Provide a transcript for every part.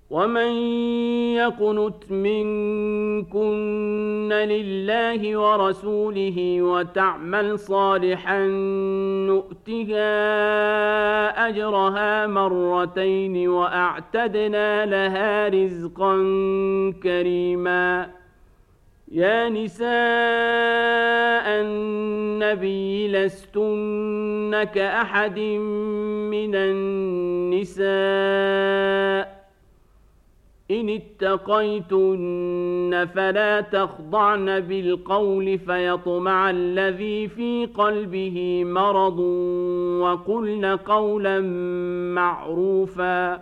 ومن يقنت منكن لله ورسوله وتعمل صالحا نؤتها أجرها مرتين وأعتدنا لها رزقا كريما. يا نساء النبي لستن كأحد من النساء إن اتقيتن فلا تخضعن بالقول فيطمع الذي في قلبه مرض وقلن قولا معروفا.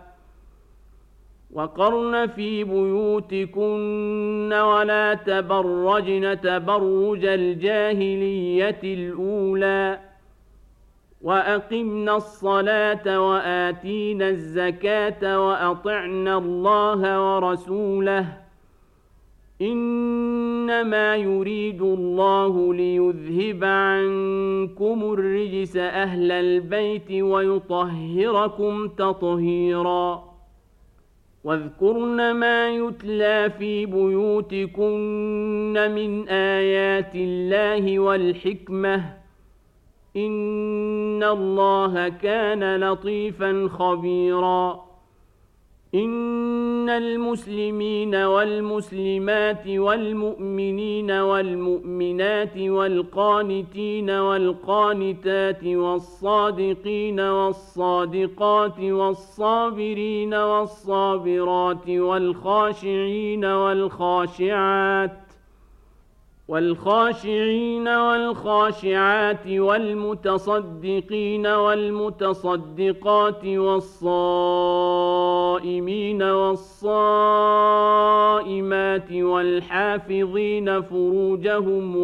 وقرن في بيوتكن ولا تبرجن تبرج الجاهلية الأولى وأقمنا الصلاة وآتينا الزكاة وأطعنا الله ورسوله إنما يريد الله ليذهب عنكم الرجس أهل البيت ويطهركم تطهيرا. واذكرن ما يتلى في بيوتكن من آيات الله والحكمة إن الله كان لطيفا خبيرا. إن المسلمين والمسلمات والمؤمنين والمؤمنات والقانتين والقانتات والصادقين والصادقات والصابرين والصابرات والخاشعين والخاشعات والمتصدقين والمتصدقات والصائمين والصائمات والحافظين فروجهم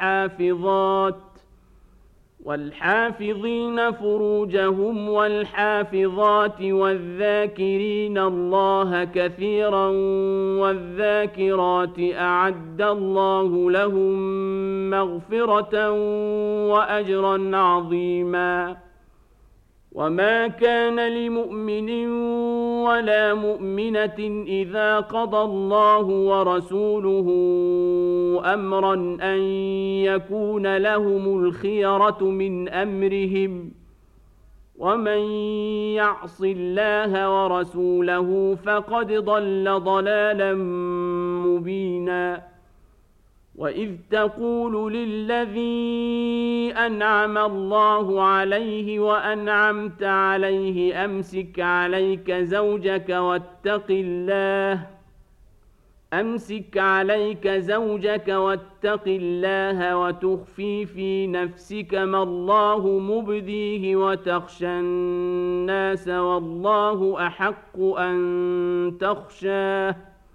والحافظات والذاكرين الله كثيرا والذاكرات أعد الله لهم مغفرة وأجرا عظيما. وما كان لمؤمن ولا مؤمنة إذا قضى الله ورسوله أمرا أن يكون لهم الخيرة من أمرهم ومن يعص الله ورسوله فقد ضل ضلالا مبينا. وإذ تقول للذي أنعم الله عليه وأنعمت عليه أمسك عليك زوجك واتق الله وتخفي في نفسك ما الله مبديه وتخشى الناس والله أحق أن تخشاه.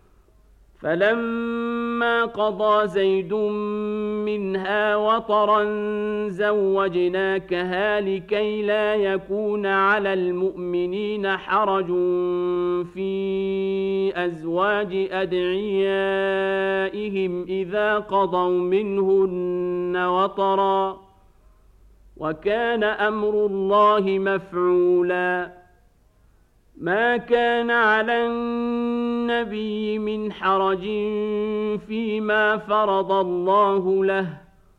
فلما قضى زيد منها وطرا زوجناكها لكي لا يكون على المؤمنين حرج في أزواج أدعيائهم إذا قضوا منهن وطرا وكان أمر الله مفعولا. ما كان على النبي من حرج فيما فرض الله له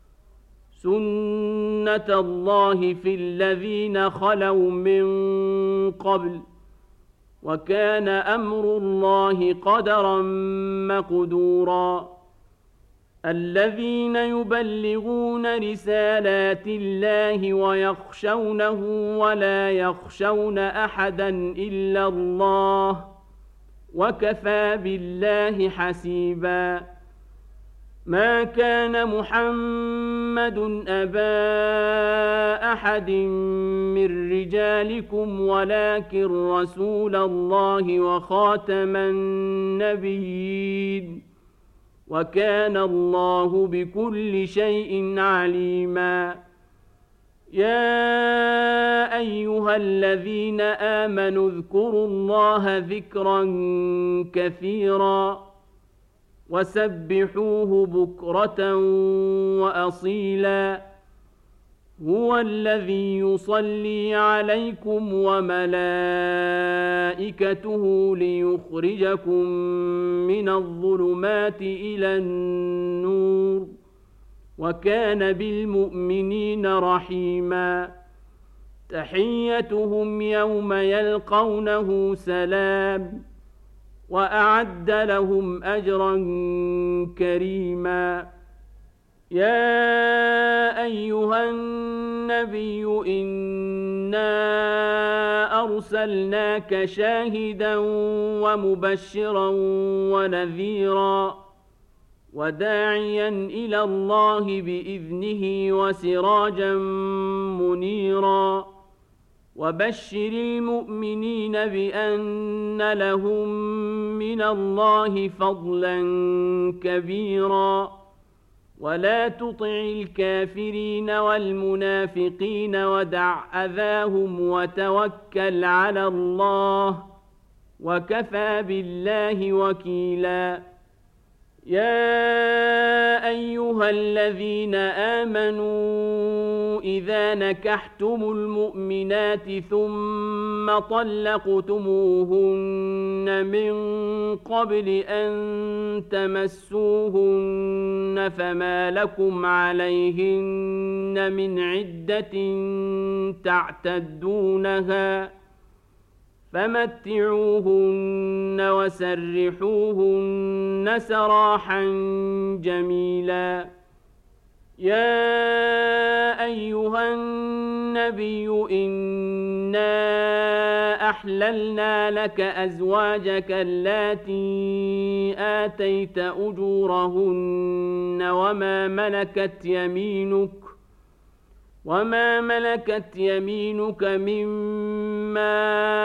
سنة الله في الذين خلوا من قبل وكان أمر الله قدرا مقدورا. الذين يبلغون رسالات الله ويخشونه ولا يخشون أحدا إلا الله وكفى بالله حسيبا. ما كان محمد أبا أحد من رجالكم ولكن رسول الله وخاتم النبيين وكان الله بكل شيء عليما. يا أيها الذين آمنوا اذكروا الله ذكرا كثيرا وسبحوه بكرة وأصيلا. هو الذي يصلي عليكم وملائكته ليخرجكم من الظلمات إلى النور وكان بالمؤمنين رحيما تحيتهم يوم يلقونه سلام وأعد لهم أجرا كريما يا أيها النبي إنا أرسلناك شاهدا ومبشرا ونذيرا وداعيا إلى الله بإذنه وسراجا منيرا وبشر المؤمنين بأن لهم من الله فضلا كبيرا ولا تطع الكافرين والمنافقين ودع أذاهم وتوكل على الله وكفى بالله وكيلا يا أيها الذين آمنوا إذا نكحتم المؤمنات ثم طلقتموهن من قبل أن تمسوهن فما لكم عليهن من عدة تعتدونها فمتعوهن وسرحوهن سراحا جميلا يا أيها النبي إنا أحللنا لك أزواجك اللاتي آتيت أجورهن وما ملكت يمينك مما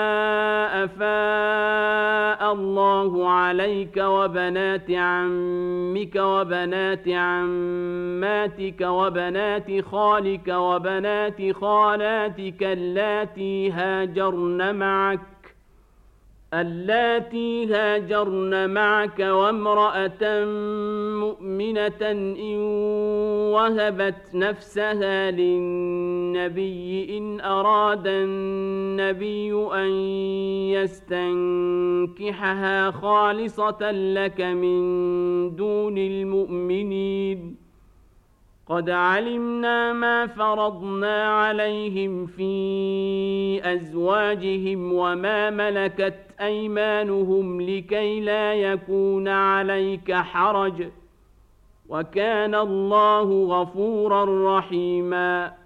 أفاء الله عليك وبنات عمك وبنات عماتك وبنات خالك وبنات خالاتك اللاتي هاجرن معك وامرأة مؤمنة إن وهبت نفسها للنبي إن أراد النبي أن يستنكحها خالصة لك من دون المؤمنين قد علمنا ما فرضنا عليهم في أزواجهم وما ملكت أيمانهم لكي لا يكون عليك حرج وكان الله غفورا رحيما